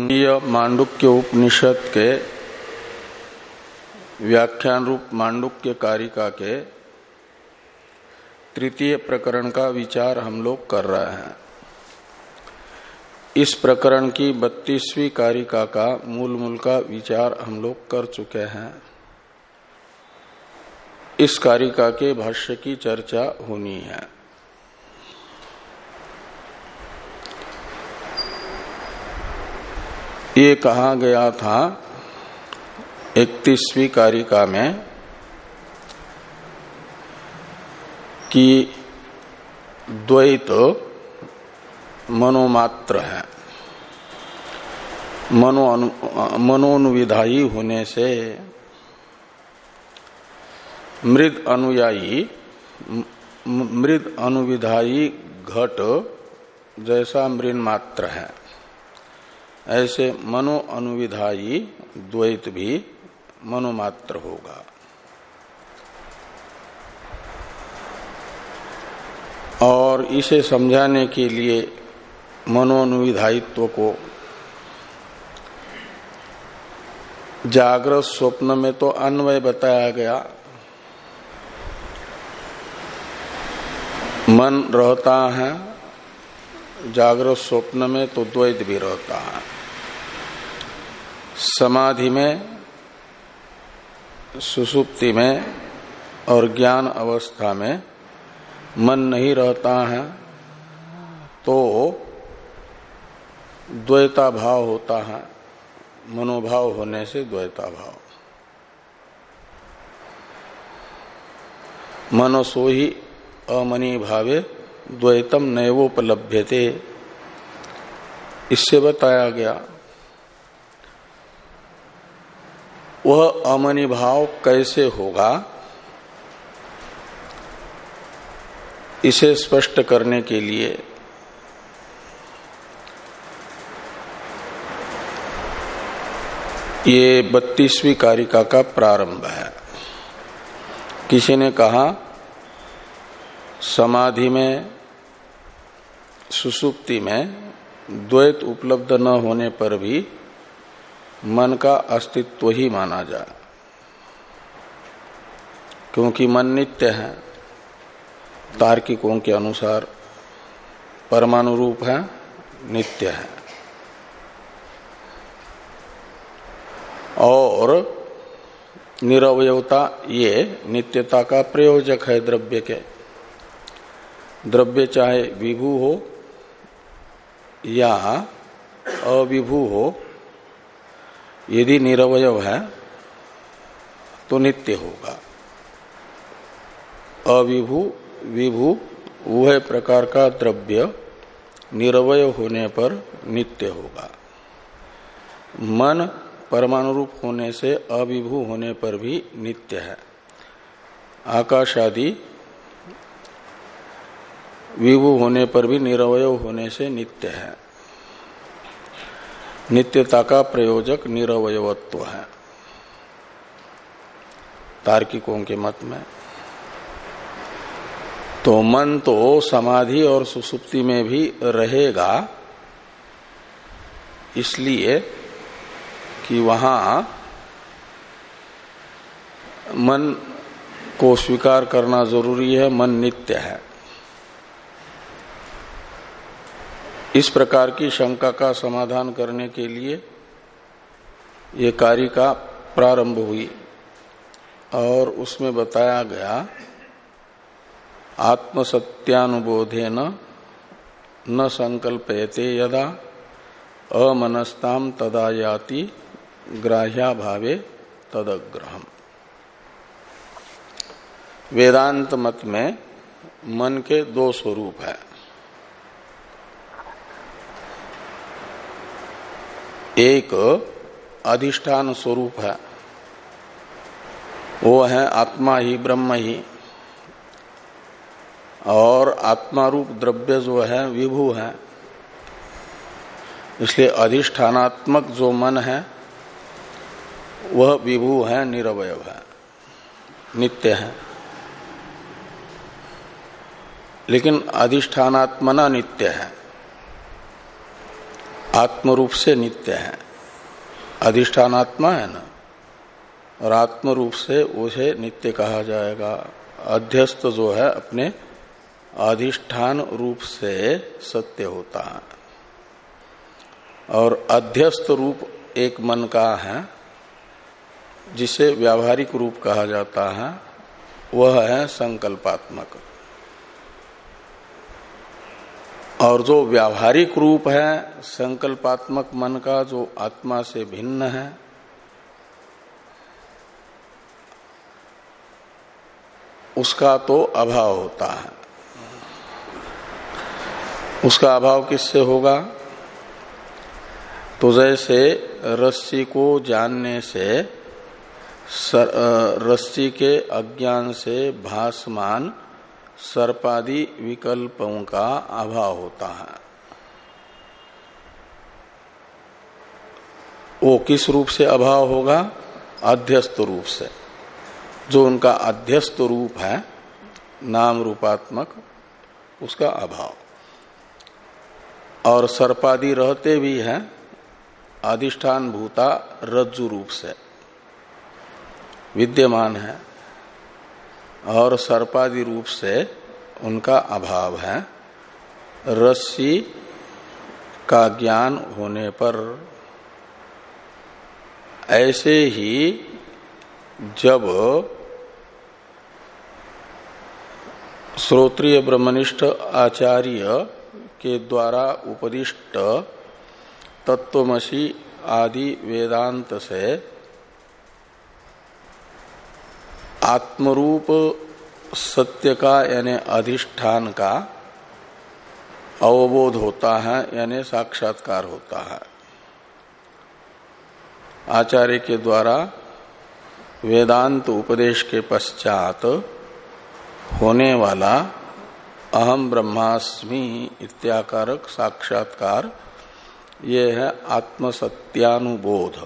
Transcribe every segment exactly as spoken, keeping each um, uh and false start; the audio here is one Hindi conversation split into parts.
यह मांडुक्य उपनिषद के व्याख्यान रूप मांडुक्य कारिका के तृतीय प्रकरण का विचार हम लोग कर रहे हैं। इस प्रकरण की बत्तीसवीं कारिका का मूल मूल का विचार हम लोग कर चुके हैं। इस कारिका के भाष्य की चर्चा होनी है। ये कहा गया था इकतीसवीं कारिका में कि द्वैत मनोमात्र है, मनो मनोनुविधायी होने से मृद अनुयायी मृद अनुविधायी घट जैसा मृन मात्र है, ऐसे मनो अनुविधायी द्वैत भी मनोमात्र होगा। और इसे समझाने के लिए मनोनुविधायित्व को जागृत स्वप्न में तो अन्वय बताया गया, मन रहता है, जागृत स्वप्न में तो द्वैत भी रहता है। समाधि में, सुषुप्ति में और ज्ञान अवस्था में मन नहीं रहता है तो द्वैता भाव होता है। मनोभाव होने से द्वैता भाव। मनसो ही अमनी भावे द्वैतम नैवोपलभ्यते, इससे बताया गया। वह अमनी भाव कैसे होगा, इसे स्पष्ट करने के लिए ये बत्तीसवीं कारिका का प्रारंभ है। किसी ने कहा समाधि में, सुषुप्ति में द्वैत उपलब्ध न होने पर भी मन का अस्तित्व ही माना जाए, क्योंकि मन नित्य है। तार्किकों के अनुसार परमाणु रूप है, नित्य है। और निरवयवता ये नित्यता का प्रयोजक है द्रव्य के। द्रव्य चाहे विभू हो या अविभू हो, यदि निरवयव है तो नित्य होगा। अविभू विभू वह प्रकार का द्रव्य निरवय होने पर नित्य होगा। मन परमाणु रूप होने से अविभू होने पर भी नित्य है। आकाश आदि विभू होने पर भी निरवय होने से नित्य है। नित्यता का प्रयोजक निरवयवत्व है तार्किकों के मत में। तो मन तो समाधि और सुषुप्ति में भी रहेगा, इसलिए कि वहां मन को स्वीकार करना जरूरी है। मन नित्य है। इस प्रकार की शंका का समाधान करने के लिए ये कारिका प्रारंभ हुई और उसमें बताया गया आत्मसत्यानुबोधेन न संकल्पयते यदा अमनस्ताम तदा याति ग्राह्या भावे तदग्रहम। वेदांत मत में मन के दो स्वरूप है। एक अधिष्ठान स्वरूप है, वो है आत्मा ही ब्रह्म ही, और आत्मा रूप द्रव्य जो है विभू है। इसलिए अधिष्ठानात्मक जो मन है वह विभू है, निरवय है, नित्य है। लेकिन अधिष्ठानात्मना नित्य है। आत्म रूप से नित्य है, अधिष्ठान आत्मा है ना, और आत्म रूप से उसे नित्य कहा जाएगा। अध्यस्त जो है अपने अधिष्ठान रूप से सत्य होता है, और अध्यस्त रूप एक मन का है जिसे व्यावहारिक रूप कहा जाता है, वह है संकल्पात्मक। और जो व्यावहारिक रूप है संकल्पात्मक मन का, जो आत्मा से भिन्न है, उसका तो अभाव होता है। उसका अभाव किससे होगा? तो जैसे रस्सी को जानने से सर, रस्सी के अज्ञान से भासमान सर्पादि विकल्पों का अभाव होता है। वो किस रूप से अभाव होगा? अध्यस्त रूप से। जो उनका अध्यस्त रूप है नाम रूपात्मक, उसका अभाव। और सर्पादि रहते भी हैं अधिष्ठान भूता रज्जु रूप से विद्यमान है, और सर्पादि रूप से उनका अभाव है। रस्सी का ज्ञान होने पर ऐसे ही जब श्रोत्रिय ब्रह्मनिष्ठ आचार्य के द्वारा उपदिष्ट तत्वमसि आदि वेदांत से आत्मरूप सत्य का यानी अधिष्ठान का अवबोध होता है, यानी साक्षात्कार होता है। आचार्य के द्वारा वेदांत उपदेश के पश्चात होने वाला अहम ब्रह्मास्मि इत्याकारक साक्षात्कार, ये है आत्मसत्यानुबोध।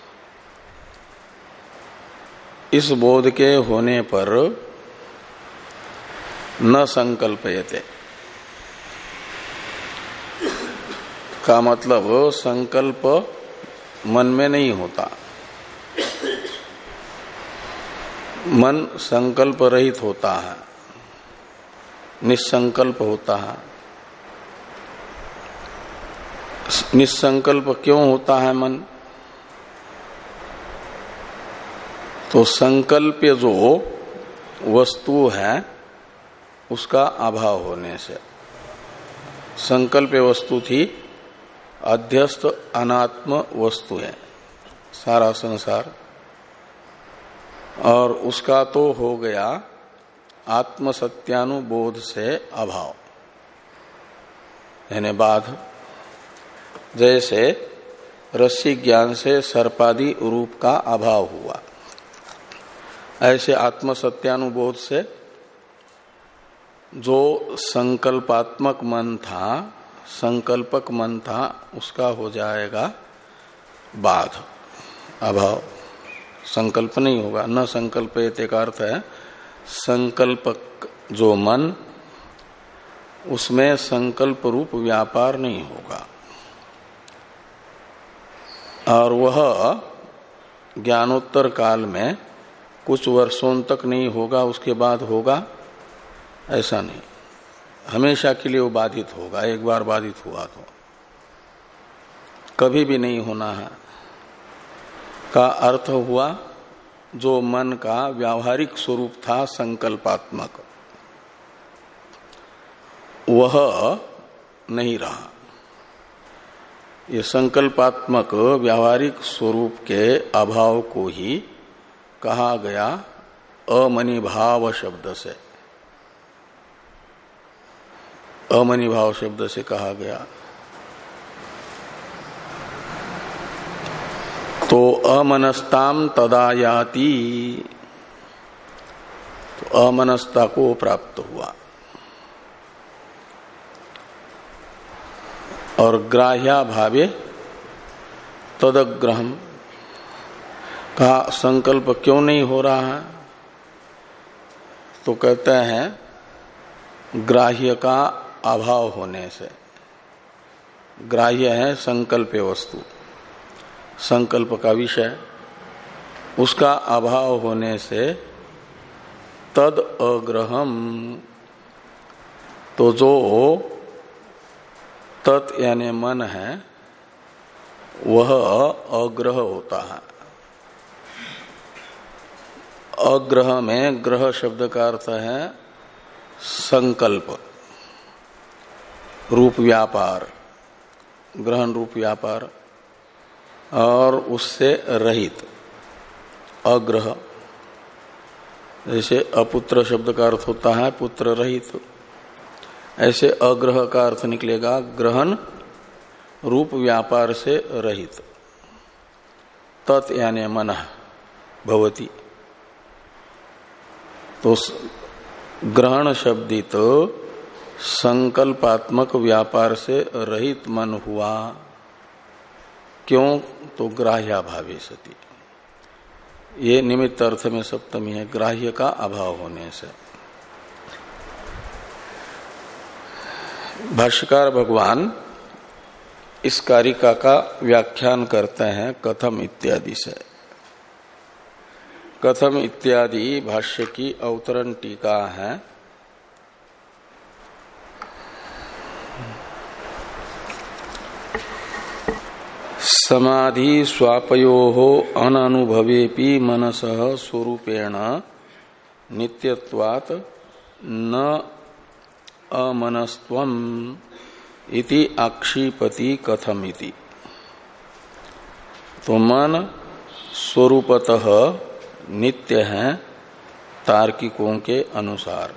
इस बोध के होने पर न संकल्पयते का मतलब संकल्प मन में नहीं होता। मन संकल्प रहित होता है, निसंकल्प होता है। निसंकल्प क्यों होता है मन? तो संकल्प्य जो वस्तु है उसका अभाव होने से। संकल्प्य वस्तु थी अध्यस्त अनात्म वस्तु है सारा संसार, और उसका तो हो गया आत्म सत्यानुबोध से अभाव, यानी बाध। जैसे रस्सी ज्ञान से सर्पादि रूप का अभाव हुआ, ऐसे आत्म सत्यानुबोध से जो संकल्पात्मक मन था, संकल्पक मन था, उसका हो जाएगा बाध, अभाव। संकल्प नहीं होगा। न संकल्पयते का अर्थ है संकल्पक जो मन, उसमें संकल्प रूप व्यापार नहीं होगा, और वह ज्ञानोत्तर काल में कुछ वर्षों तक नहीं होगा, उसके बाद होगा, ऐसा नहीं। हमेशा के लिए वो बाधित होगा। एक बार बाधित हुआ तो कभी भी नहीं होना है का अर्थ हुआ जो मन का व्यावहारिक स्वरूप था संकल्पात्मक, वह नहीं रहा। ये संकल्पात्मक व्यावहारिक स्वरूप के अभाव को ही कहा गया अमनिभाव शब्द से। अमनिभाव शब्द से कहा गया। तो अमनस्ताम तदायाति, तो अमनस्ता को प्राप्त हुआ। और ग्राह्या भावे तदग्रहम का संकल्प क्यों नहीं हो रहा है? तो कहते हैं ग्राह्य का अभाव होने से। ग्राह्य है संकल्प वस्तु, संकल्प का विषय, उसका अभाव होने से तद अग्रहम, तो जो तत् यानी मन है वह अग्रह होता है। अग्रह में ग्रह शब्द का अर्थ है संकल्प रूप व्यापार, ग्रहण रूप व्यापार, और उससे रहित अग्रह। जैसे अपुत्र शब्द का अर्थ होता है पुत्र रहित, ऐसे अग्रह का अर्थ निकलेगा ग्रहण रूप व्यापार से रहित। तत् यानी मनः भवति, तो ग्रहण शब्दित संकल्पात्मक व्यापार से रहित मन हुआ। क्यों? तो ग्राह्याभावे सति, ये निमित्त अर्थ में सप्तमी है, ग्राह्य का अभाव होने से। भाष्यकार भगवान इस कारिका का व्याख्यान करते हैं कथम इत्यादि से। कथम इत्यादि भाष्य की अवतरण टीका है। समाधि स्वापयोः अननुभवेपि मनसः स्वरूपेण नित्यत्वात् न अमनस्त्वम् इति आक्षिपति कथमिति। तो मन स्वरूपतः नित्य है तार्किकों के अनुसार,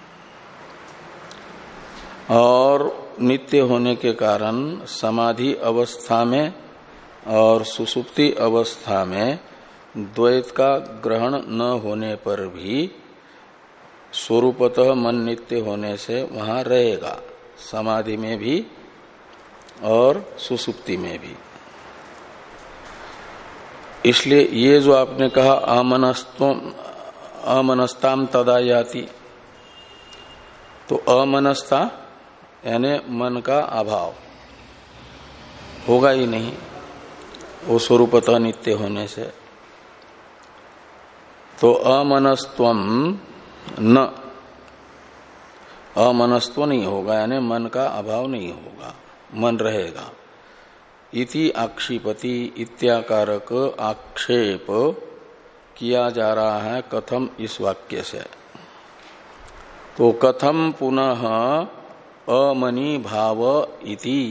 और नित्य होने के कारण समाधि अवस्था में और सुसुप्ति अवस्था में द्वैत का ग्रहण न होने पर भी स्वरूपतः मन नित्य होने से वहां रहेगा, समाधि में भी और सुसुप्ति में भी। इसलिए ये जो आपने कहा अमनस्तम अमनस्ताम तदा याति, तो अमनस्ता यानी मन का अभाव होगा ही नहीं वो स्वरूपतः नित्य होने से। तो अमनस्त्वम न, अमनस्त्व नहीं होगा यानी मन का अभाव नहीं होगा, मन रहेगा। इति आक्षिपति इत्याकारक आक्षेप किया जा रहा है कथम इस वाक्य से। तो कथम पुनः अमनि भाव इति,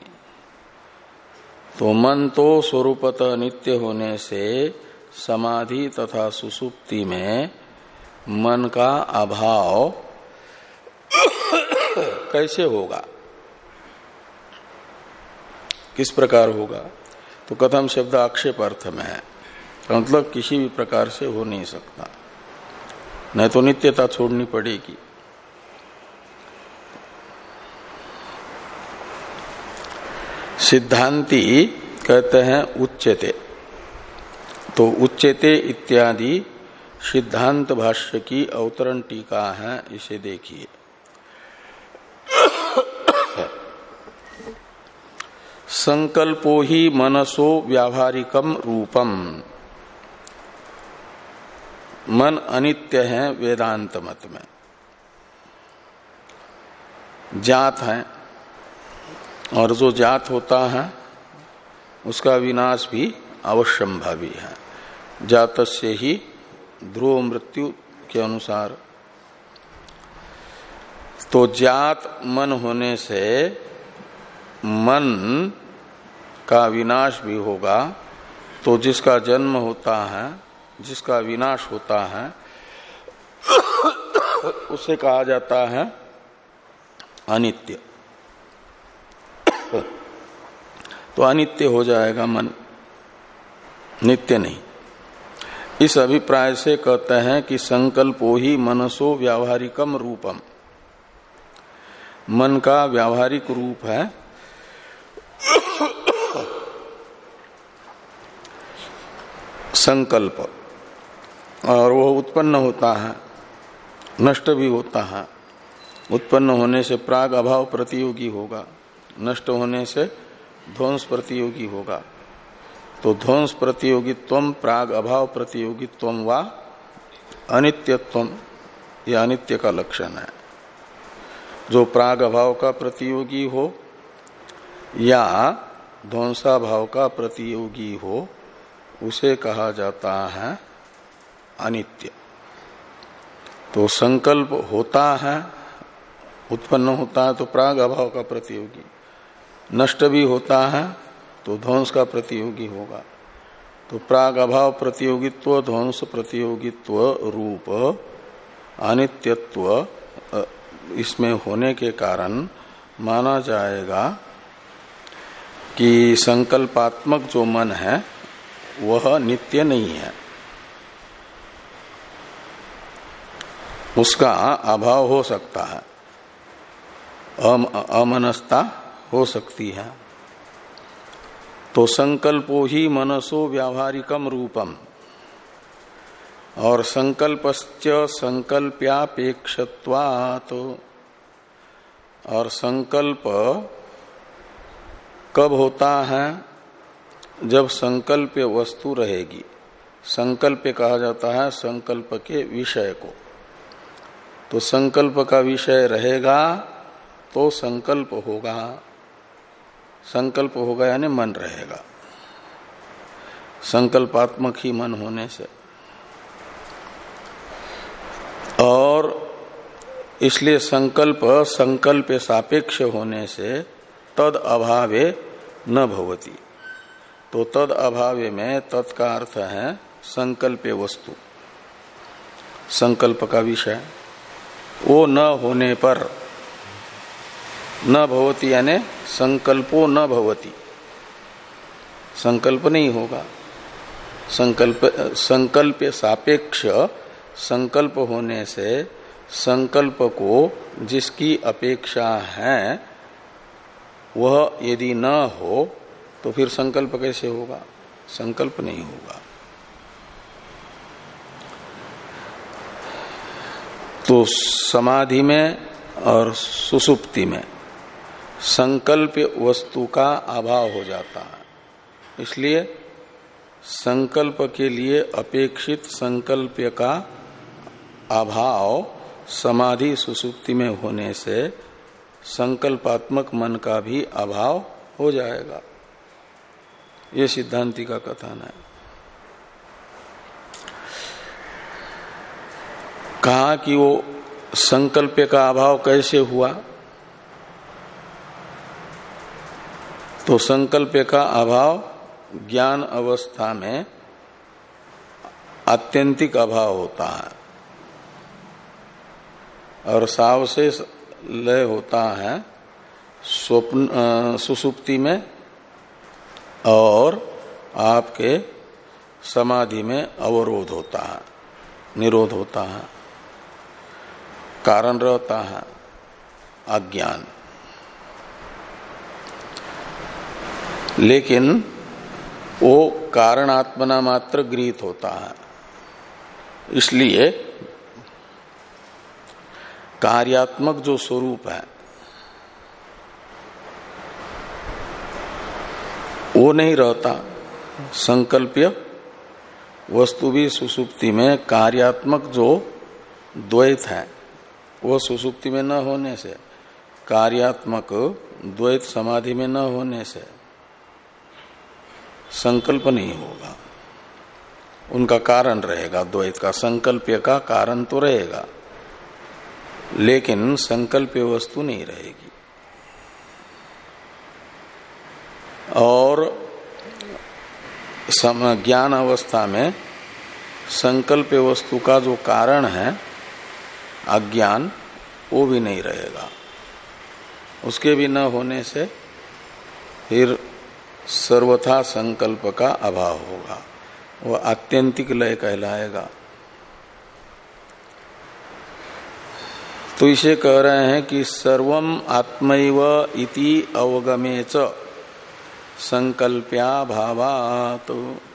तो मन तो स्वरूपतः नित्य होने से समाधि तथा सुसुप्ति में मन का अभाव कैसे होगा, किस प्रकार होगा? तो कथम शब्द आक्षेप अर्थ में है, मतलब किसी भी प्रकार से हो नहीं सकता, नहीं तो नित्यता छोड़नी पड़ेगी। सिद्धांती कहते हैं उच्यते, तो उच्यते इत्यादि सिद्धांत भाष्य की अवतरण टीका है, इसे देखिए। संकल्पो ही मनसो व्यावहारिकम रूपम, मन अनित्य है वेदांत मत में, जात है, और जो जात होता है उसका विनाश भी अवश्यंभावी है, जातस्य ही ध्रुव मृत्यु के अनुसार। तो जात मन होने से मन का विनाश भी होगा, तो जिसका जन्म होता है, जिसका विनाश होता है, उसे कहा जाता है अनित्य। तो अनित्य हो जाएगा मन, नित्य नहीं। इस अभिप्राय से कहते हैं कि संकल्पो ही मनसो व्यावहारिकम रूपम, मन का व्यावहारिक रूप है संकल्प, और वह उत्पन्न होता है, नष्ट भी होता है। उत्पन्न होने से प्राग अभाव प्रतियोगी होगा, नष्ट होने से ध्वंस प्रतियोगी होगा। तो ध्वंस प्रतियोगित्वम प्राग अभाव प्रतियोगित्वम वा अनित्यत्वम, यह अनित्य का लक्षण है। जो प्राग अभाव का प्रतियोगी हो या ध्वंसाभाव का प्रतियोगी हो उसे कहा जाता है अनित्य। तो संकल्प होता है, उत्पन्न होता है तो प्राग अभाव का प्रतियोगी, नष्ट भी होता है तो ध्वंस का प्रतियोगी होगा। तो प्राग अभाव प्रतियोगित्व ध्वंस प्रतियोगित्व रूप अनित्यत्व इसमें होने के कारण माना जाएगा कि संकल्पात्मक जो मन है वह नित्य नहीं है, उसका अभाव हो सकता है, अम, अमनस्ता हो सकती है। तो संकल्पो ही मनसो व्यावहारिकम रूपम, और संकल्पश्च संकल्प्यापेक्षत्वात्, और संकल्प कब होता है? जब संकल्प वस्तु रहेगी। संकल्प कहा जाता है संकल्प के विषय को। तो संकल्प का विषय रहेगा तो संकल्प होगा, संकल्प होगा यानी मन रहेगा, संकल्पात्मक ही मन होने से। और इसलिए संकल्प संकल्प सापेक्ष होने से तद अभावे न भवति। तो तद अभावे में तत् का अर्थ है संकल्प वस्तु, संकल्प का विषय, वो न होने पर, न भवति यानी संकल्पो न भवति, संकल्प नहीं होगा। संकल्प संकल्प सापेक्ष संकल्प होने से संकल्प को जिसकी अपेक्षा है वह यदि न हो तो फिर संकल्प कैसे होगा? संकल्प नहीं होगा। तो समाधि में और सुसुप्ति में संकल्प वस्तु का अभाव हो जाता है, इसलिए संकल्प के लिए अपेक्षित संकल्प का अभाव समाधि सुसुप्ति में होने से संकल्पात्मक मन का भी अभाव हो जाएगा। ये सिद्धांति का कथन है। कहा कि वो संकल्प का अभाव कैसे हुआ? तो संकल्प का अभाव ज्ञान अवस्था में आत्यंतिक अभाव होता है और साव से लय होता है स्वप्न सुसुप्ति में और आपके समाधि में अवरोध होता है, निरोध होता है, कारण रहता है अज्ञान। लेकिन वो कारणात्मना मात्र गृहीत होता है, इसलिए कार्यात्मक जो स्वरूप है वो नहीं रहता। संकल्प्य वस्तु भी सुसुप्ति में कार्यात्मक जो द्वैत है वो सुसुप्ति में न होने से, कार्यात्मक द्वैत समाधि में न होने से संकल्प नहीं होगा। उनका कारण रहेगा द्वैत का, संकल्प का कारण तो रहेगा लेकिन संकल्प वस्तु नहीं रहेगी। और ज्ञान अवस्था में संकल्प वस्तु का जो कारण है अज्ञान वो भी नहीं रहेगा। उसके भी न होने से फिर सर्वथा संकल्प का अभाव होगा, वह आत्यंतिक लय कहलाएगा। तो इसे कह रहे हैं कि सर्वम आत्मैव इति अवगमे च संकल्प्या भावात्।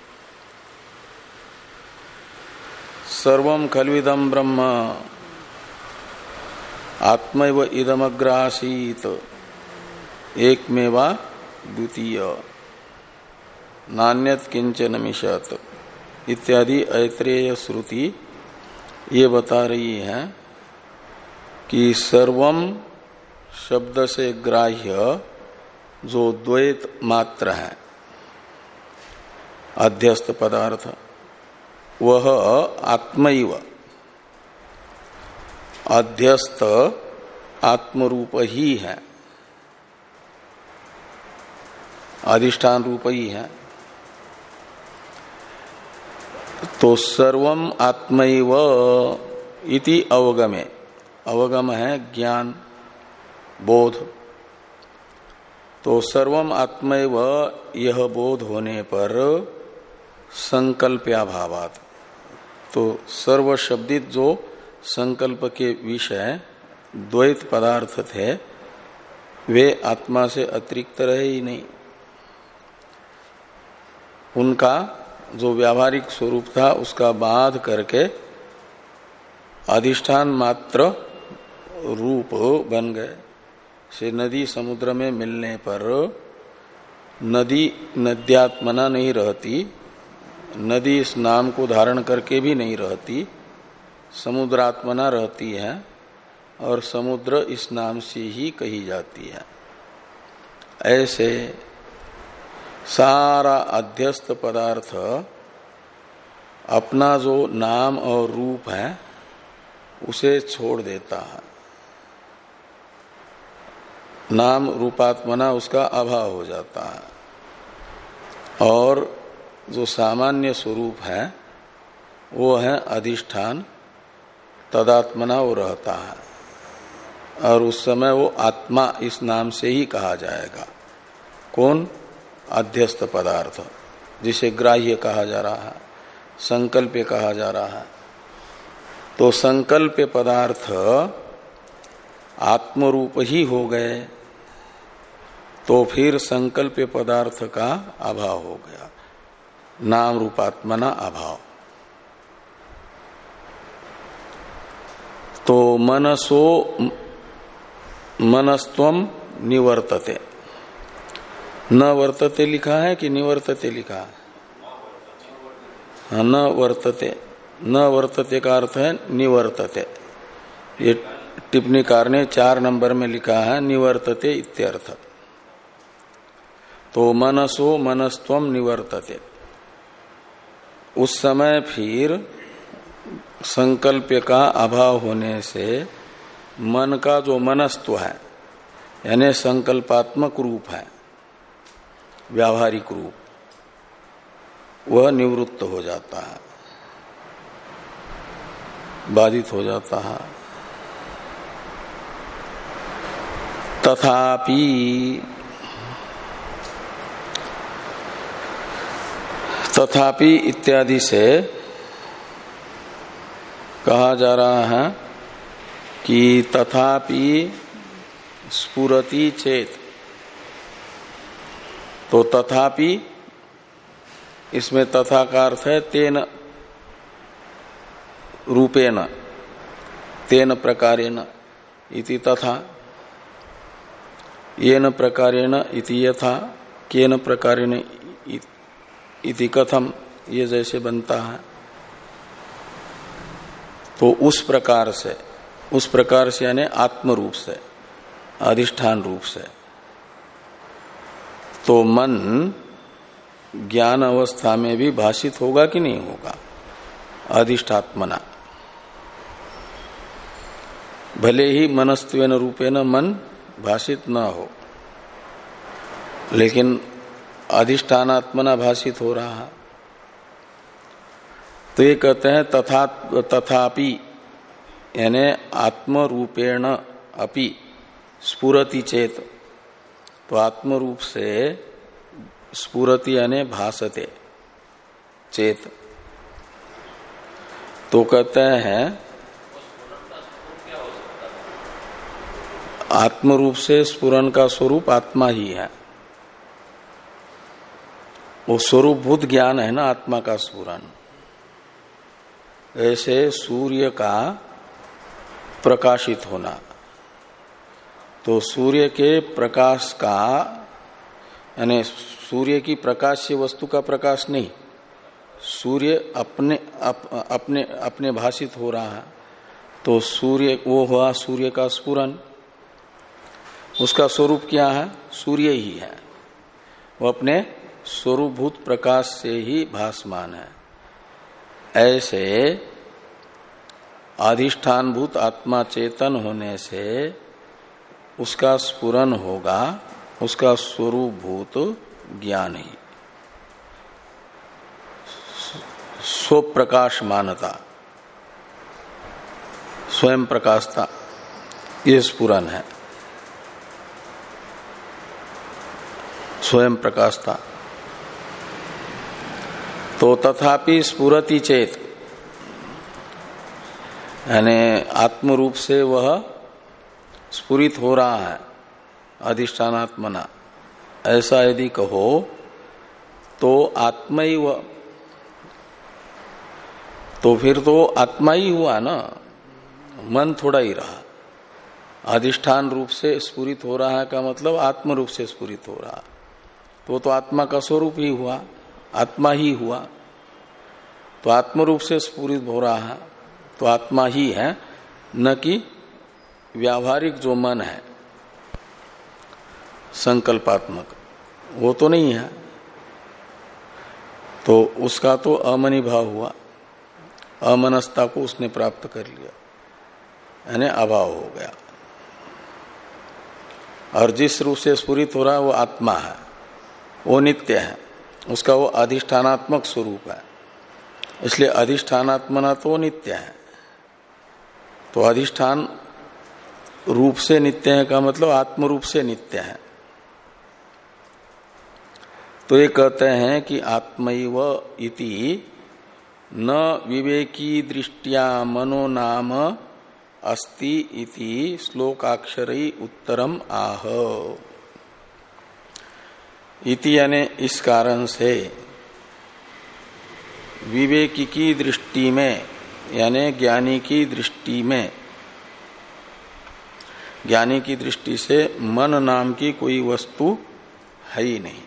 सर्वम खल्विदं ब्रह्म आत्मैव इदमग्रासीत, एकमेवा द्वितीय नान्यत किंचन मिषत इत्यादि ऐत्रेय श्रुति ये बता रही है कि सर्वम शब्द से ग्राह्य जो द्वैत मात्र है अध्यस्त पदार्थ वह आत्मैव अध्यस्त आत्मरूप ही है, अधिष्ठान रूप ही है। तो सर्वम आत्मैव इति अवगमे, अवगम है ज्ञान बोध, तो सर्वम आत्मैव यह बोध होने पर संकल्प्याभावात, तो सर्व शब्दित जो संकल्प के विषय द्वैत पदार्थ थे वे आत्मा से अतिरिक्त रहे ही नहीं। उनका जो व्यावहारिक स्वरूप था उसका बाध करके अधिष्ठान मात्र रूप बन गए। से नदी समुद्र में मिलने पर नदी नद्यात्मना नहीं रहती, नदी इस नाम को धारण करके भी नहीं रहती, समुद्रात्मना रहती है और समुद्र इस नाम से ही कही जाती है। ऐसे सारा अध्यस्त पदार्थ अपना जो नाम और रूप है उसे छोड़ देता है, नाम रूपात्मना उसका अभाव हो जाता है और जो सामान्य स्वरूप है वो है अधिष्ठान, तदात्मना वो रहता है और उस समय वो आत्मा इस नाम से ही कहा जाएगा। कौन? अध्यस्त पदार्थ, जिसे ग्राह्य कहा जा रहा है, संकल्प्य कहा जा रहा है। तो संकल्प्य पदार्थ आत्मरूप ही हो गए तो फिर संकल्प्य पदार्थ का अभाव हो गया, नाम रूपात्मना अभाव। तो मनसो मनस्त्वम निवर्तते, न वर्तते लिखा है कि निवर्तते लिखा है? हाँ, न वर्तते, न वर्तते का अर्थ है निवर्तते। ये टिप्पणीकार ने चार नंबर में लिखा है निवर्तते इत्यर्थ। तो मनसो मनस्त्वम निवर्तते, उस समय फिर संकल्प का अभाव होने से मन का जो मनस्त्व है यानी संकल्पात्मक रूप है, व्यावहारिक रूप, वह निवृत्त हो जाता है, बाधित हो जाता है। तथापि तथापि इत्यादि से कहा जा रहा है कि तथापि स्फुरति चेत, तो तथापि इसमें तथा का अर्थ है तेन रूपेण, तेन प्रकारेण इति तथा, येन प्रकारेण इति यथा, केन प्रकारेण इति कथम, ये जैसे बनता है। तो उस प्रकार से, उस प्रकार से यानी आत्म रूप से, अधिष्ठान रूप से। तो मन ज्ञान अवस्था में भी भाषित होगा कि नहीं होगा? अधिष्ठात्मना, भले ही मनस्त्वेन रूपेण मन भाषित न हो, लेकिन अधिष्ठानात्मना भाषित हो रहा है। तो ये कहते हैं तथा तथापि यानी आत्म रूपेण अपि स्फुरति चेत, तो आत्म रूप से स्फुरति यानी भासते चेत, तो कहते हैं आत्म रूप से स्फुरन का स्वरूप आत्मा ही है। वो स्वरूपभूत ज्ञान है ना आत्मा का स्फुरन। ऐसे सूर्य का प्रकाशित होना, तो सूर्य के प्रकाश का यानी सूर्य की प्रकाश्य वस्तु का प्रकाश नहीं, सूर्य अपने अप, अपने अपने भाषित हो रहा है, तो सूर्य वो हुआ सूर्य का स्फुरन। उसका स्वरूप क्या है? सूर्य ही है, वो अपने स्वरूपभूत प्रकाश से ही भासमान है। ऐसे अधिष्ठानभूत आत्मा चेतन होने से उसका स्फुरन होगा, उसका स्वरूपभूत ज्ञान ही, स्वप्रकाश मानता, स्वयं प्रकाशता, ये स्फुरन है, स्वयं प्रकाशता। तो तथापि स्फुरति चेत, यानी आत्म रूप से वह स्फुरित हो रहा है अधिष्ठानात्मना, ऐसा यदि कहो तो आत्मा ही वह, तो फिर तो आत्मा ही हुआ ना, मन थोड़ा ही रहा। अधिष्ठान रूप से स्फुरित हो रहा है का मतलब आत्म रूप से स्फुरित हो रहा, तो तो आत्मा का स्वरूप ही हुआ, आत्मा ही हुआ। तो आत्म रूप से स्फुरित हो रहा है तो आत्मा ही है, न कि व्यावहारिक जो मन है संकल्पात्मक, वो तो नहीं है। तो उसका तो अमनी भाव हुआ, अमनस्ता को उसने प्राप्त कर लिया, यानी अभाव हो गया। और जिस रूप से स्फुरित हो रहा है वो आत्मा है, वो नित्य है, उसका वो अधिष्ठानात्मक स्वरूप है, इसलिए अधिष्ठानात्मना तो नित्य है। तो अधिष्ठान रूप से नित्य है का मतलब आत्म रूप से नित्य है। तो ये कहते हैं कि आत्मैव इति न विवेकी दृष्टिया मनो नाम अस्ति इति श्लोकाक्षरै उत्तरम आह। इति यानी इस कारण से, विवेकी की दृष्टि में यानी ज्ञानी की दृष्टि में, ज्ञानी की दृष्टि से मन नाम की कोई वस्तु है ही नहीं।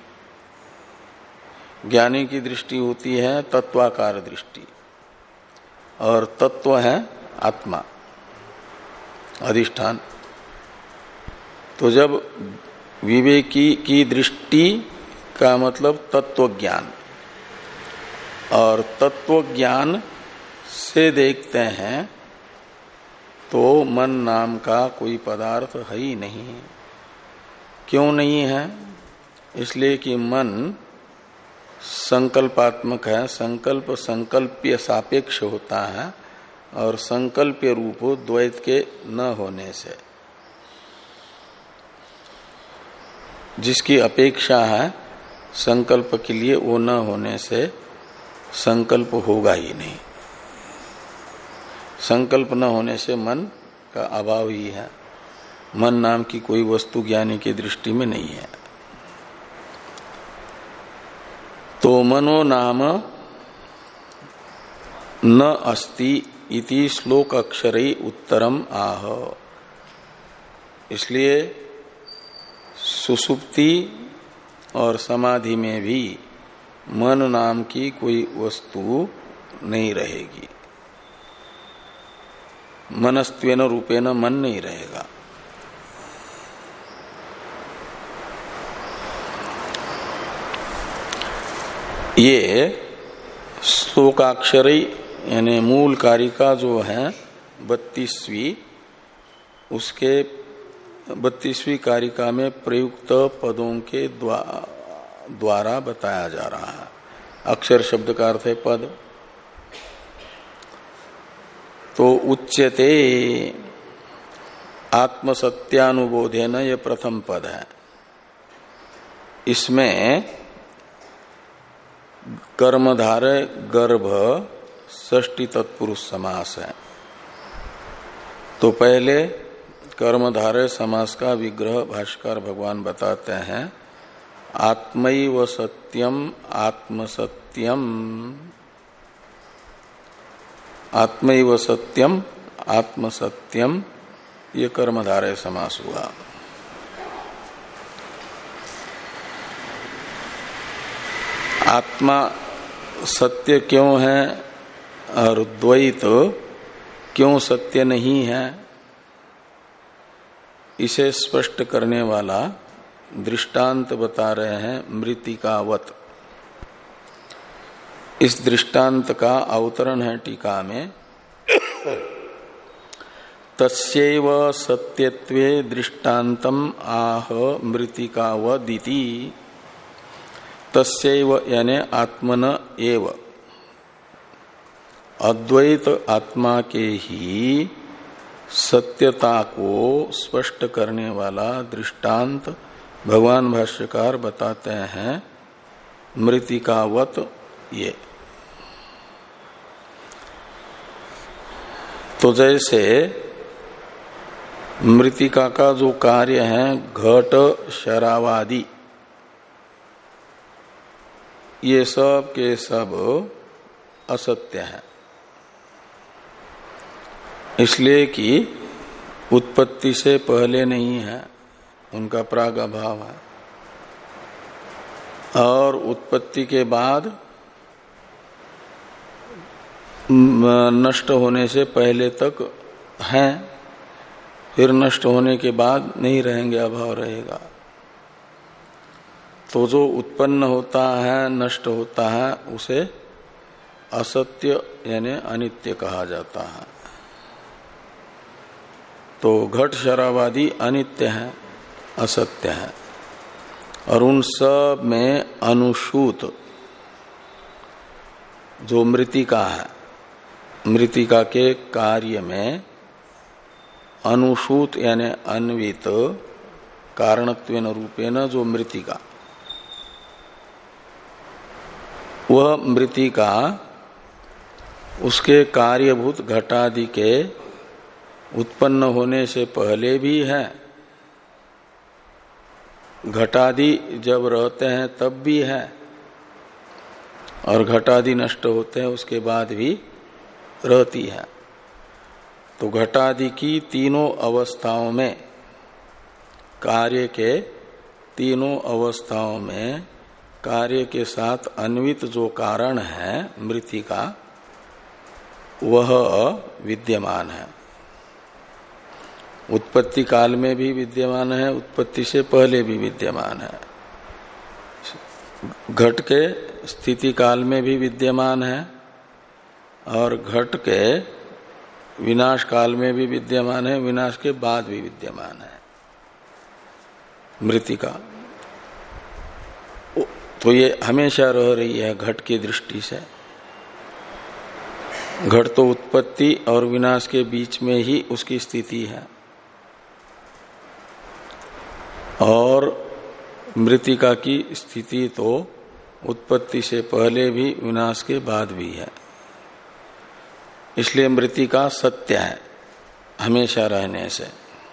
ज्ञानी की दृष्टि होती है तत्वाकार दृष्टि, और तत्व है आत्मा अधिष्ठान। तो जब विवेकी की दृष्टि का मतलब तत्व ज्ञान, और तत्व ज्ञान से देखते हैं तो मन नाम का कोई पदार्थ है ही नहीं। क्यों नहीं है? इसलिए कि मन संकल्पात्मक है, संकल्प संकल्प्य सापेक्ष होता है, और संकल्प्य रूप द्वैत के न होने से, जिसकी अपेक्षा है संकल्प के लिए, वो न होने से संकल्प होगा ही नहीं। संकल्प न होने से मन का अभाव ही है, मन नाम की कोई वस्तु ज्ञानी की दृष्टि में नहीं है। तो मनो नाम न अस्ति इति श्लोक अक्षरै उत्तरम आह। इसलिए सुसुप्ति और समाधि में भी मन नाम की कोई वस्तु नहीं रहेगी, मनस्त्वेन रूपेण मन नहीं रहेगा। ये श्लोकाक्षरी यानी मूल कारिका जो है बत्तीसवीं, उसके बत्तीसवीं कारिका में प्रयुक्त पदों के द्वारा बताया जा रहा है। अक्षर शब्द का अर्थ है पद। तो उच्यते आत्मसत्यानुबोधेन, यह प्रथम पद है। इसमें कर्मधारय गर्भ षष्ठी तत्पुरुष समास है। तो पहले कर्मधारय समास का विग्रह भाष्कर भगवान बताते हैं, आत्मैव सत्यम आत्मसत्यम, आत्मैव सत्यम आत्मसत्यम, ये कर्मधारय समास हुआ। आत्मा सत्य क्यों है और द्वैत क्यों सत्य नहीं है, इसे स्पष्ट करने वाला दृष्टांत बता रहे हैं मृतिकावत। इस दृष्टांत का अवतरण है टीका में, तस्यैव सत्यत्वे दृष्टान्तम आह मृतिकावदिति। तस्यैव यानी आत्मन एव, अद्वैत आत्मा के ही सत्यता को स्पष्ट करने वाला दृष्टांत भगवान भाष्यकार बताते हैं मृतिकावत। ये तो जैसे मृतिका का जो कार्य है घट शरावादि, ये सब के सब असत्य है, इसलिए कि उत्पत्ति से पहले नहीं है, उनका प्राग अभाव है, और उत्पत्ति के बाद नष्ट होने से पहले तक हैं, फिर नष्ट होने के बाद नहीं रहेंगे, अभाव रहेगा। तो जो उत्पन्न होता है नष्ट होता है उसे असत्य यानी अनित्य कहा जाता है। तो घट शरावादि अनित्य है, असत्य है, और उन सब में अनुसूत जो मृतिका है, मृतिका के कार्य में अनुसूत यानी अन्वित कारणत्वेन रूपेण जो मृतिका, वह मृतिका उसके कार्यभूत घटादि के उत्पन्न होने से पहले भी है, घटादि जब रहते हैं तब भी है, और घटादि नष्ट होते हैं उसके बाद भी रहती है। तो घटादि की तीनों अवस्थाओं में, कार्य के तीनों अवस्थाओं में कार्य के साथ अन्वित जो कारण है मृतिका, वह विद्यमान है। उत्पत्ति काल में भी विद्यमान है, उत्पत्ति से पहले भी विद्यमान है, घट के स्थिति काल में भी विद्यमान है, और घट के विनाश काल में भी विद्यमान है, विनाश के बाद भी विद्यमान है मृतिका। तो ये हमेशा रह रही है घट की दृष्टि से। घट तो उत्पत्ति और विनाश के बीच में ही उसकी स्थिति है, और मृतिका की स्थिति तो उत्पत्ति से पहले भी विनाश के बाद भी है। इसलिए मृतिका सत्य है हमेशा रहने से,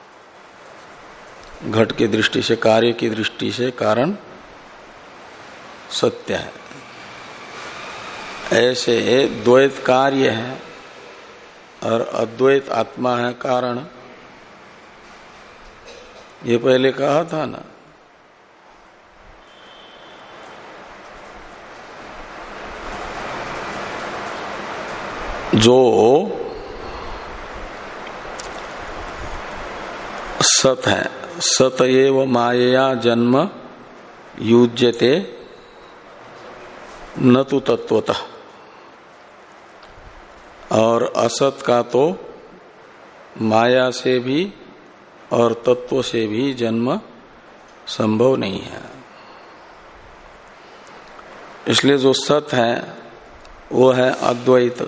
घट की दृष्टि से, कार्य की दृष्टि से कारण सत्य है। ऐसे द्वैत कार्य है और अद्वैत आत्मा है कारण। ये पहले कहा था ना, जो सत है, सत एव मायया जन्म युज्यते न तो तत्वतः, और असत का तो माया से भी और तत्व से भी जन्म संभव नहीं है। इसलिए जो सत है वो है अद्वैत,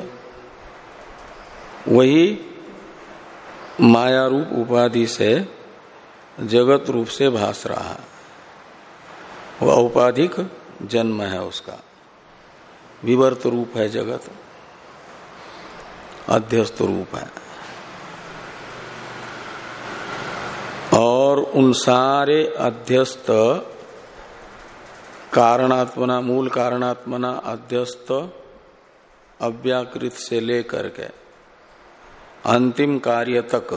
वही माया रूप उपाधि से जगत रूप से भास रहा है, वह औपाधिक जन्म है उसका, विवर्त रूप है जगत, अध्यस्त रूप है। और उन सारे अध्यस्त कारणात्मना, मूल कारणात्मना अध्यस्त अव्याकृत से लेकर के अंतिम कार्य तक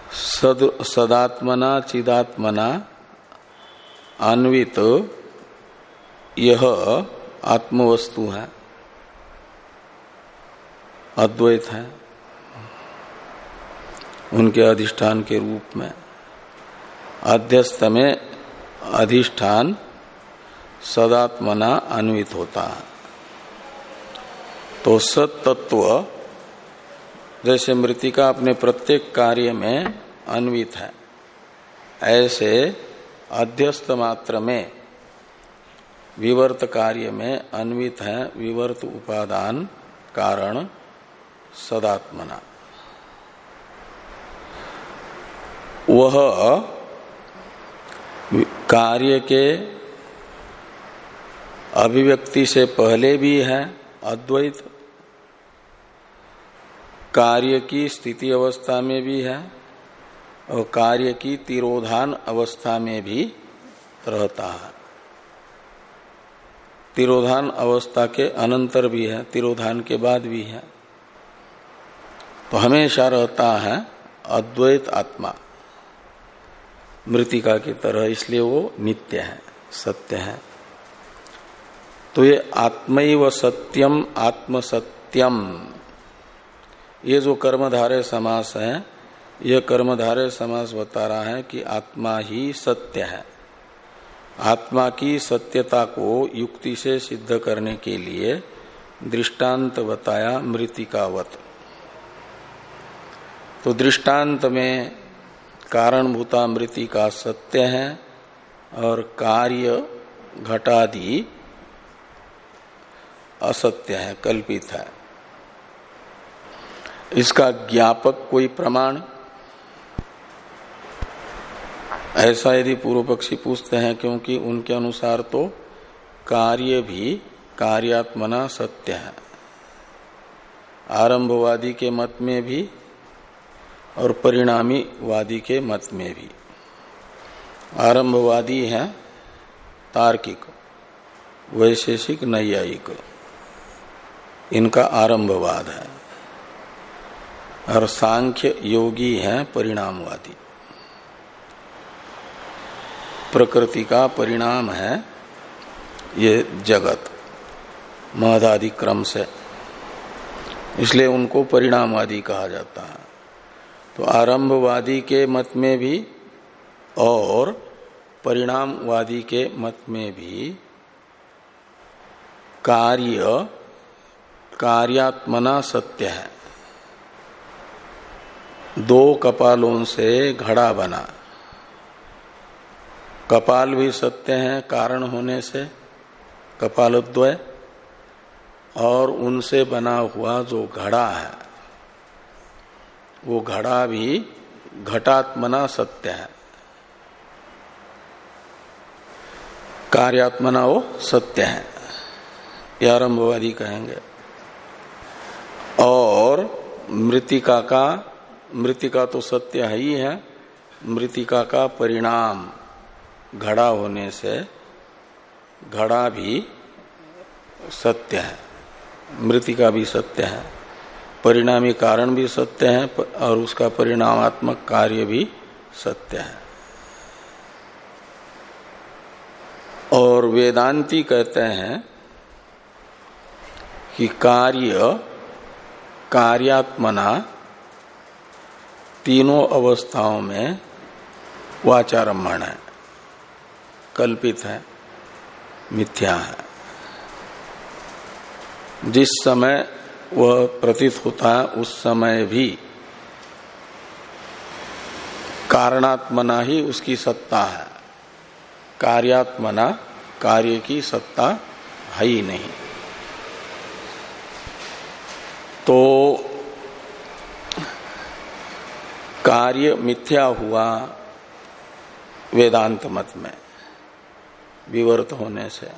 सद सदात्मना चिदात्मना अन्वित यह आत्मवस्तु है, अद्वैत है उनके अधिष्ठान के रूप में। अध्यस्त में अधिष्ठान सदात्मना अन्वित होता है। तो सत तत्व जैसे मृतिका अपने प्रत्येक कार्य में अन्वित है, ऐसे अध्यस्त मात्र में विवर्त कार्य में अन्वित है विवर्त उपादान कारण सदात्मना। वह कार्य के अभिव्यक्ति से पहले भी है अद्वैत, कार्य की स्थिति अवस्था में भी है और कार्य की तिरोधान अवस्था में भी रहता है। तिरोधान अवस्था के अनंतर भी है, तिरोधान के बाद भी है। तो हमेशा रहता है अद्वैत आत्मा मृतिका की तरह, इसलिए वो नित्य है, सत्य है। तो ये आत्मैव सत्यम आत्मसत्यम, ये जो कर्मधारय समास है, यह कर्मधारय समास बता रहा है कि आत्मा ही सत्य है। आत्मा की सत्यता को युक्ति से सिद्ध करने के लिए दृष्टांत बताया मृतिकावत। तो दृष्टांत में कारणभूता मृतिका सत्य है और कार्य घटादि असत्य है, कल्पित है। इसका ज्ञापक कोई प्रमाण, ऐसा यदि पूर्व पक्षी पूछते हैं, क्योंकि उनके अनुसार तो कार्य भी कार्यात्मना सत्य है, आरंभवादी के मत में भी और परिणामी वादी के मत में भी। आरंभवादी है तार्किक, वैशेषिक, नैयायिक, इनका आरंभवाद है, और सांख्य योगी है परिणामवादी। प्रकृति का परिणाम है ये जगत महदादि क्रम से, इसलिए उनको परिणामवादी कहा जाता है। तो आरंभवादी के मत में भी और परिणामवादी के मत में भी कार्य कार्यात्मना सत्य है। दो कपालों से घड़ा बना, कपाल भी सत्य है कारण होने से, कपालद्वय, और उनसे बना हुआ जो घड़ा है वो घड़ा भी घटात्मना सत्य है, कार्यात्मना वो सत्य है, ये आरंभवादी कहेंगे। और मृतिका का, मृतिका तो सत्य है ही है, मृतिका का परिणाम घड़ा होने से घड़ा भी सत्य है, मृतिका भी सत्य है, परिणामी कारण भी सत्य है और उसका परिणामात्मक कार्य भी सत्य है। और वेदांती कहते हैं कि कार्य कार्यात्मना तीनों अवस्थाओं में वाचारम्भण है, कल्पित है, मिथ्या है। जिस समय वह प्रतीत होता है उस समय भी कारणात्मना ही उसकी सत्ता है, कार्यात्मना कार्य की सत्ता है ही नहीं। तो कार्य मिथ्या हुआ वेदांत मत में विवर्त होने से,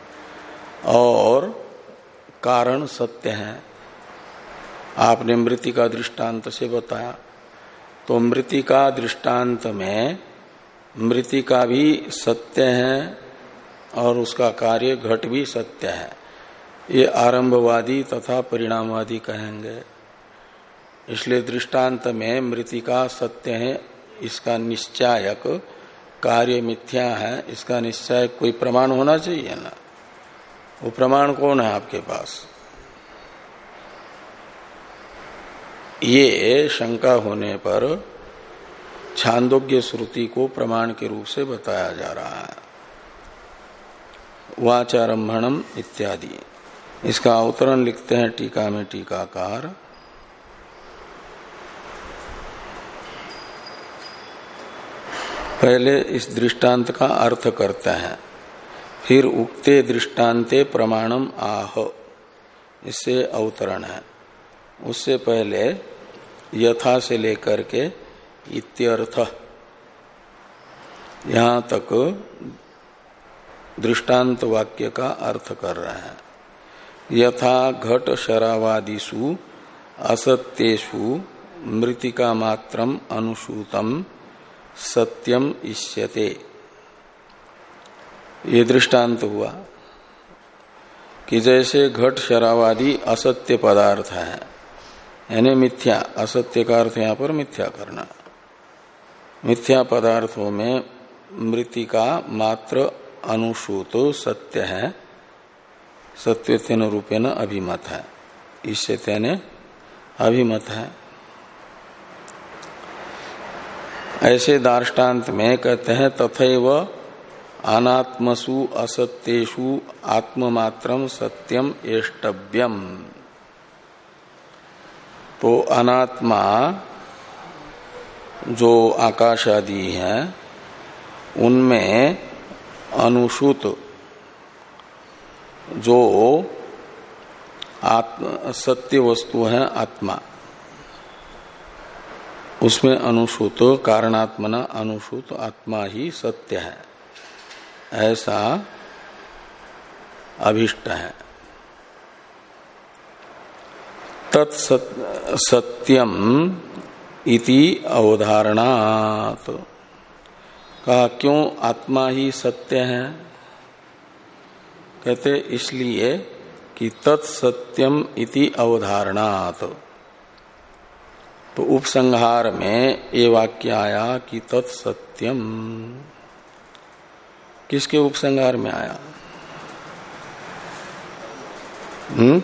और कारण सत्य है। आपने मृतिका दृष्टांत से बताया, तो मृतिका दृष्टांत में मृतिका भी सत्य है और उसका कार्य घट भी सत्य है, ये आरंभवादी तथा परिणामवादी कहेंगे। इसलिए दृष्टांत में मृतिका सत्य है इसका निश्चायक, कार्य मिथ्या है इसका निश्चय कोई प्रमाण होना चाहिए ना, वो प्रमाण कौन है आपके पास? ये शंका होने पर छांदोग्य श्रुति को प्रमाण के रूप से बताया जा रहा है। वाचारंभणम इत्यादि। इसका अवतरण लिखते हैं टीका में टीकाकार। पहले इस दृष्टांत का अर्थ करते हैं, फिर उक्ते दृष्टांते प्रमाणम आह, इससे अवतरण है। उससे पहले यथा से लेकर के इत्यर्थ यहां तक दृष्टांत वाक्य का अर्थ कर रहे हैं। यथा घट शरावादिषु असत्येषु मृतिका मात्रम अनुसूतम सत्यम इष्यते, ये दृष्टांत हुआ कि जैसे घट शरावादि असत्य पदार्थ है, यानी मिथ्या, असत्य का अर्थ यहां पर मिथ्या करना। मिथ्या पदार्थों में मृतिका मात्र अनुसूत सत्य है, सत्य तेन रूपेण अभिमत है, इससे तेने अभिमत है। ऐसे दार्ष्टान्त में कहते हैं तथैव अनात्मसु असत्येषु आत्ममात्रम सत्यम एष्टव्यम। तो अनात्मा जो आकाश आदि है उनमें अनुसूत जो आत्म सत्य वस्तु है आत्मा, उसमें अनुसूत कारणात्मना अनुसूत आत्मा ही सत्य है, ऐसा अभिष्ट है। तत्सत्यम इति अवधारणात्, कहा क्यों आत्मा ही सत्य है? कहते इसलिए कि तत्सत्यम इति अवधारणात्। तो उपसंहार में ये वाक्य आया कि तत्सत्यम, किसके उपसंहार में आया? हम्म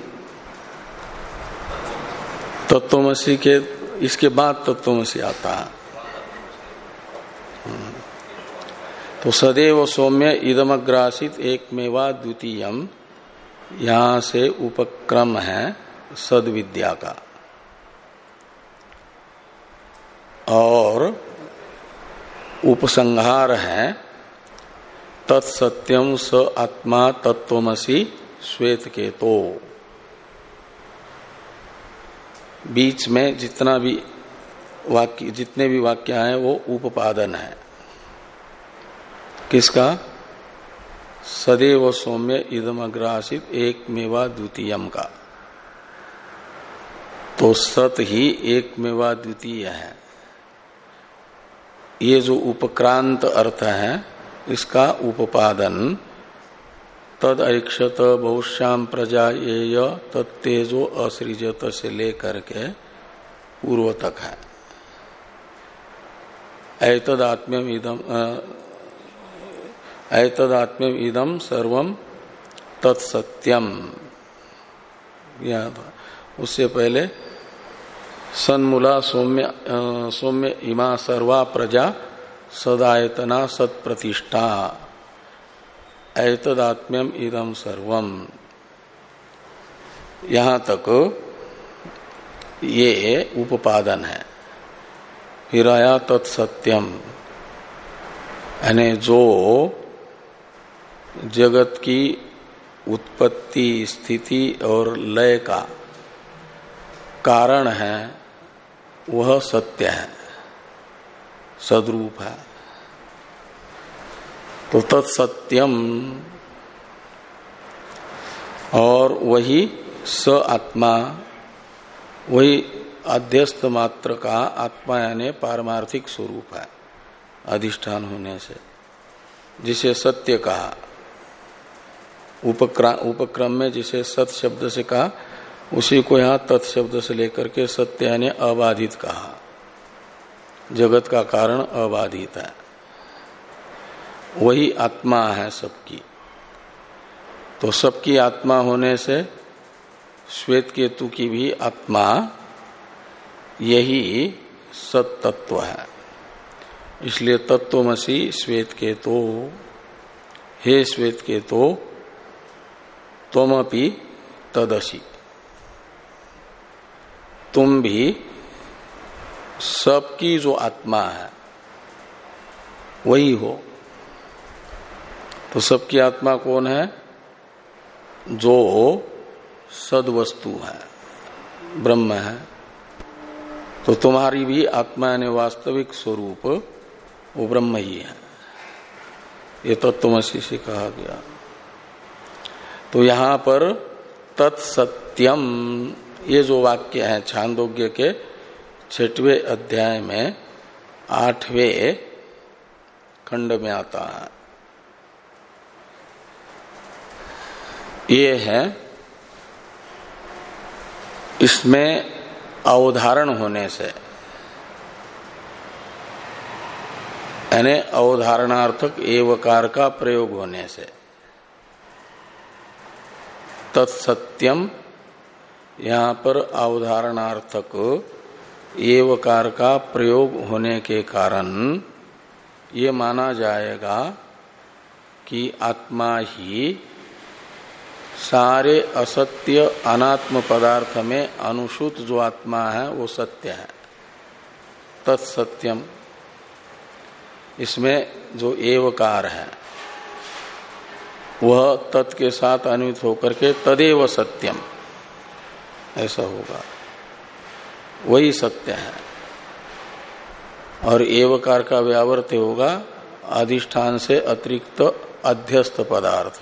तत्वमसी के, इसके बाद तत्वमसी आता है। तो सदैव सौम्य इदमग्रासित एकमेवा द्वितीयम, यहां से उपक्रम है सद्विद्या का, और उपसंहार है तत्सत्यम स आत्मा तत्वमसी श्वेत के। तो बीच में जितना भी वाक्य, जितने भी वाक्य हैं वो उपादन है किसका? सदैव सौम्य इदमग्रासित एकमेवा द्वितीयम का। तो सत ही एकमेवा द्वितीय है। ये जो उपक्रांत अर्थ है इसका उपादन तद ऐक्षत बहुश्याम प्रजा येय तत्तेजो असृजत से लेकर के पूर्व तक है। ऐतदात्म्यम इदम ऐतदात्म्यम इदम सर्वम तत्सत्यम, उससे पहले सन्मूला सौम्य सौम्य इमा सर्वा प्रजा सदायतना सत्प्रतिष्ठा ऐतदात्म्यम इदम सर्वम, यहां तक ये उपादन है। फिर आया तत्सत्यम, यानी जो जगत की उत्पत्ति स्थिति और लय का कारण है वह सत्य है, सद्रूप है। तो तत्सत्यम, और वही स आत्मा, वही अध्यस्त मात्र का आत्मा यानी पारमार्थिक स्वरूप है अधिष्ठान होने से, जिसे सत्य कहा। उपक्रम में जिसे सत शब्द से कहा उसी को यहाँ तत्शब्द से लेकर के सत्य यानी अबाधित कहा। जगत का कारण अबाधित है, वही आत्मा है सबकी। तो सबकी आत्मा होने से श्वेत केतु की भी आत्मा यही सत तत्व है। इसलिए तत्वमसि श्वेत केतो, हे श्वेत केतो त्वमपि तदसि, तुम भी सबकी जो आत्मा है वही हो। तो सबकी आत्मा कौन है? जो सद्वस्तु है, ब्रह्म है। तो तुम्हारी भी आत्मा यानी वास्तविक स्वरूप वो ब्रह्म ही है। ये तत्वमसि से कहा गया। तो यहां पर तत्सत्यम ये जो वाक्य है छांदोग्य के छठवें अध्याय में आठवें खंड में आता है। ये है, इसमें अवधारण होने से यानी अवधारणार्थक एवकार का प्रयोग होने से तत्सत्यम, यहां पर अवधारणार्थक एवकार का प्रयोग होने के कारण ये माना जाएगा कि आत्मा ही सारे असत्य अनात्म पदार्थ में अनुसूत जो आत्मा है वो सत्य है। तत्सत्यम, इसमें जो एवकार है वह तत् के साथ अन्वित होकर के तदेव सत्यम ऐसा होगा, वही सत्य है। और एवकार का व्यावर्त्य होगा अधिष्ठान से अतिरिक्त अध्यस्त पदार्थ।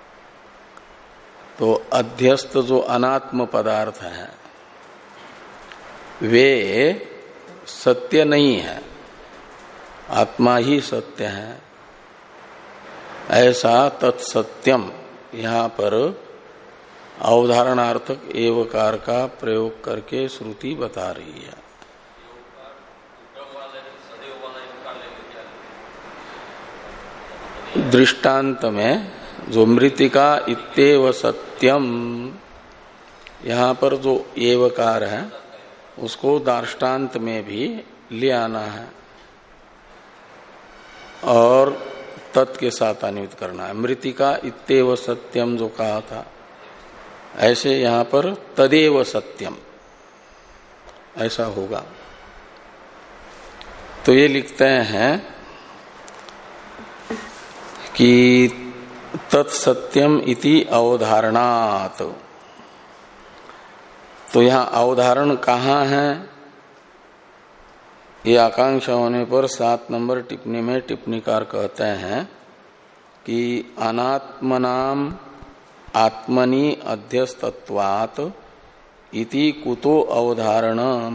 तो अध्यस्त जो अनात्म पदार्थ है वे सत्य नहीं है, आत्मा ही सत्य है। ऐसा तत्सत्यम यहाँ पर अवधारणार्थक एवकार का प्रयोग करके श्रुति बता रही है। दृष्टांत में जो मृतिका इत्येव सत्यम, यहाँ पर जो एवकार है उसको दार्ष्टान्त में भी ले आना है और तत् के साथ अन्वित करना है। मृतिका इत्येव सत्यम जो कहा था, ऐसे यहाँ पर तदेव सत्यम ऐसा होगा। तो ये लिखते हैं कि तत्सत्यम इति अवधारणात्। तो यहाँ अवधारण कहाँ है? ये आकांक्षा होने पर सात नंबर टिप्पणी में टिप्पणीकार कहते हैं कि अनात्मनाम आत्मनि अध्यस्तत्वात् इति कुतो अवधारणम।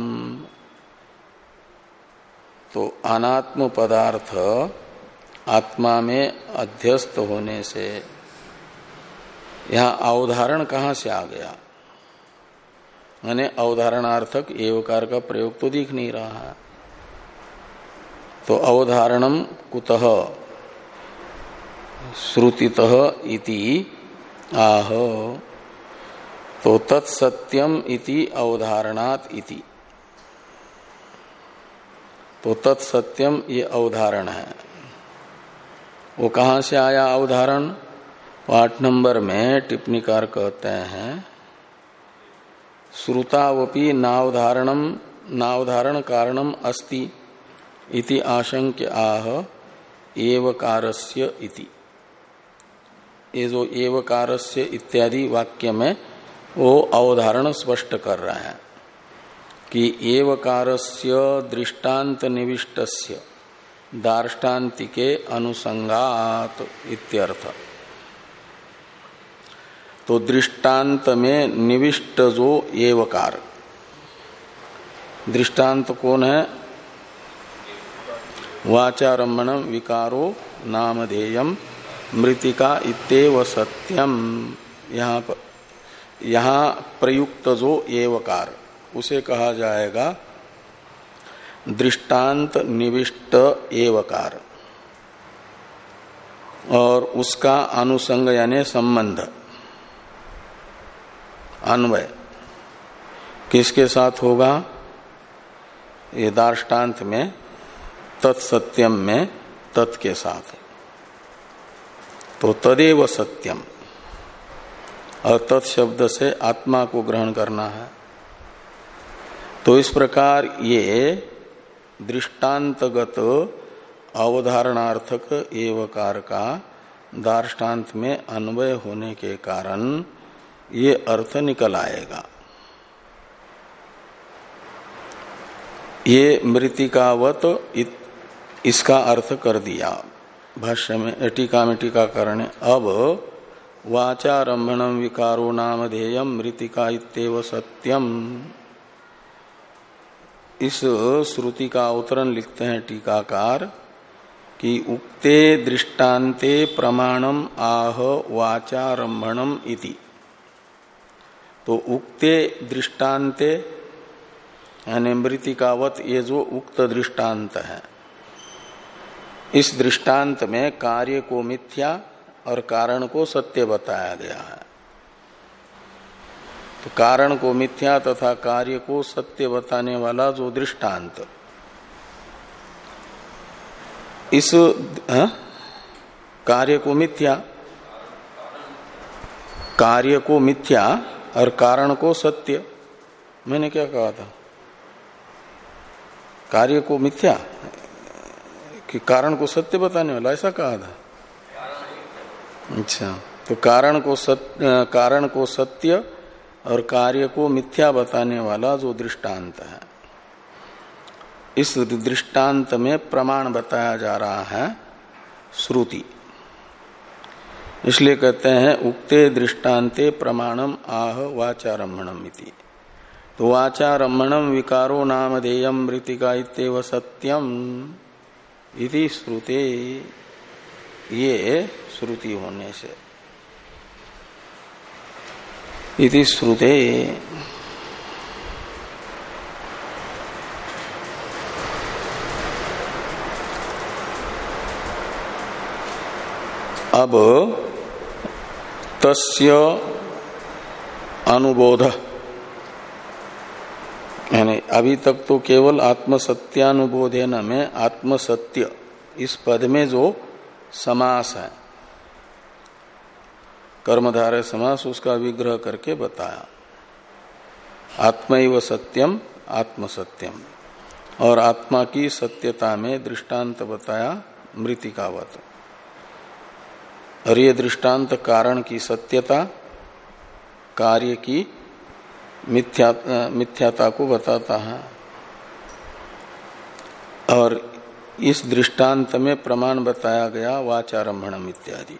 तो अनात्म पदार्थ आत्मा में अध्यस्त होने से यहाँ अवधारण कहाँ से आ गया? मैंने अवधारणार्थक एवकार का प्रयोग तो दिख नहीं रहा है। तो अवधारणम कुतः श्रुतितः इति आह। तो तत्सत्यम इति अवधारणात् इति। तो तत्सत्यम ये अवधारण है। वो कहाँ से आया अवधारण? आठ नंबर में टिप्पणीकार कहते हैं श्रुतावपि नावधारणम नावधारण कारणम अस्ति इति आशंक्य आह एवकारस्य इति। ये जो एवकारस्य इत्यादि वाक्य में वो अवधारण स्पष्ट कर रहे हैं कि एवकारस्य दृष्टांत निविष्टस्य दार्ष्टान्तिके अनुसंगात इत्यर्थ। तो दृष्टांत में निविष्ट जो एवकार, दृष्टांत कौन है? वाचारम्भणम विकारो नामधेयम मृतिका इत्येव सत्यम। यहाँ पर यहाँ प्रयुक्त जो एवकार उसे कहा जाएगा दृष्टांत निविष्ट एवकार, और उसका अनुसंग यानी संबंध अन्वय किसके साथ होगा? ये दार्ष्टान्त में तत्सत्यम में तत् के साथ। तो तदेव सत्यम और तत् शब्द से आत्मा को ग्रहण करना है। तो इस प्रकार ये दृष्टांतगत अवधारणार्थक एवकार का दार्ष्टान्त में अन्वय होने के कारण ये अर्थ निकल आएगा। ये मृतिकावत इसका अर्थ कर दिया भाष्य में, टीका में टीकाकरण ने। अब वाचारंभणम विकारो नामधेयम मृतिका इत्येव सत्यम, इस श्रुति का अवतरण लिखते हैं टीकाकार कि उक्ते दृष्टान्ते प्रमाणम आह वाचारंभणम इति। तो उक्ते दृष्टान्ते यानी मृतिकावत ये जो उक्त दृष्टांत है, इस दृष्टांत में कार्य को मिथ्या और कारण को सत्य बताया गया है। तो कारण को मिथ्या तथा कार्य को सत्य बताने वाला जो दृष्टांत, इस आ, कार्य को मिथ्या कार्य को मिथ्या और कारण को सत्य, मैंने क्या कहा था? कार्य को मिथ्या कि कारण को सत्य बताने वाला, ऐसा कहा था। अच्छा, तो कारण को सत्य, कारण को सत्य और कार्य को मिथ्या बताने वाला जो दृष्टांत है, इस दृष्टांत में प्रमाण बताया जा रहा है श्रुति। इसलिए कहते हैं उक्ते दृष्टान्ते प्रमाणम आह वाचारंभणम इति। तो वाचारंभणम विकारो नामधेयम मृतिका इत्येव सत्यम इति श्रुते, ये श्रुति होने से इति श्रुते। अब तस्य अनुबोध, यानी अभी तक तो केवल आत्मसत्यानुबोधेन में आत्मसत्य इस पद में जो समास है कर्मधारय समास, उसका विग्रह करके बताया। आत्मैव सत्यम आत्मसत्यम, और आत्मा की सत्यता में दृष्टांत बताया मृतिकावत। और ये दृष्टांत कारण की सत्यता, कार्य की मिथ्या मिथ्याता को बताता है। और इस दृष्टांत में प्रमाण बताया गया वाचारंभणम इत्यादि।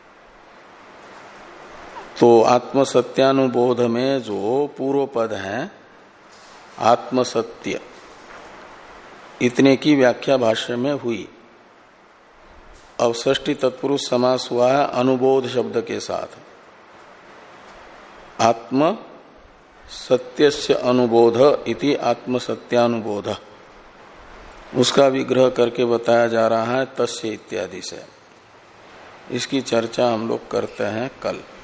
तो आत्मसत्यानुबोध में जो पूर्व पद है आत्मसत्य, इतने की व्याख्या भाष्य में हुई। अब षष्ठी तत्पुरुष समास हुआ है अनुबोध शब्द के साथ। आत्म सत्यस्य अनुबोध इति आत्मसत्यानुबोध, उसका विग्रह करके बताया जा रहा है तस्य इत्यादि से। इसकी चर्चा हम लोग करते हैं कल।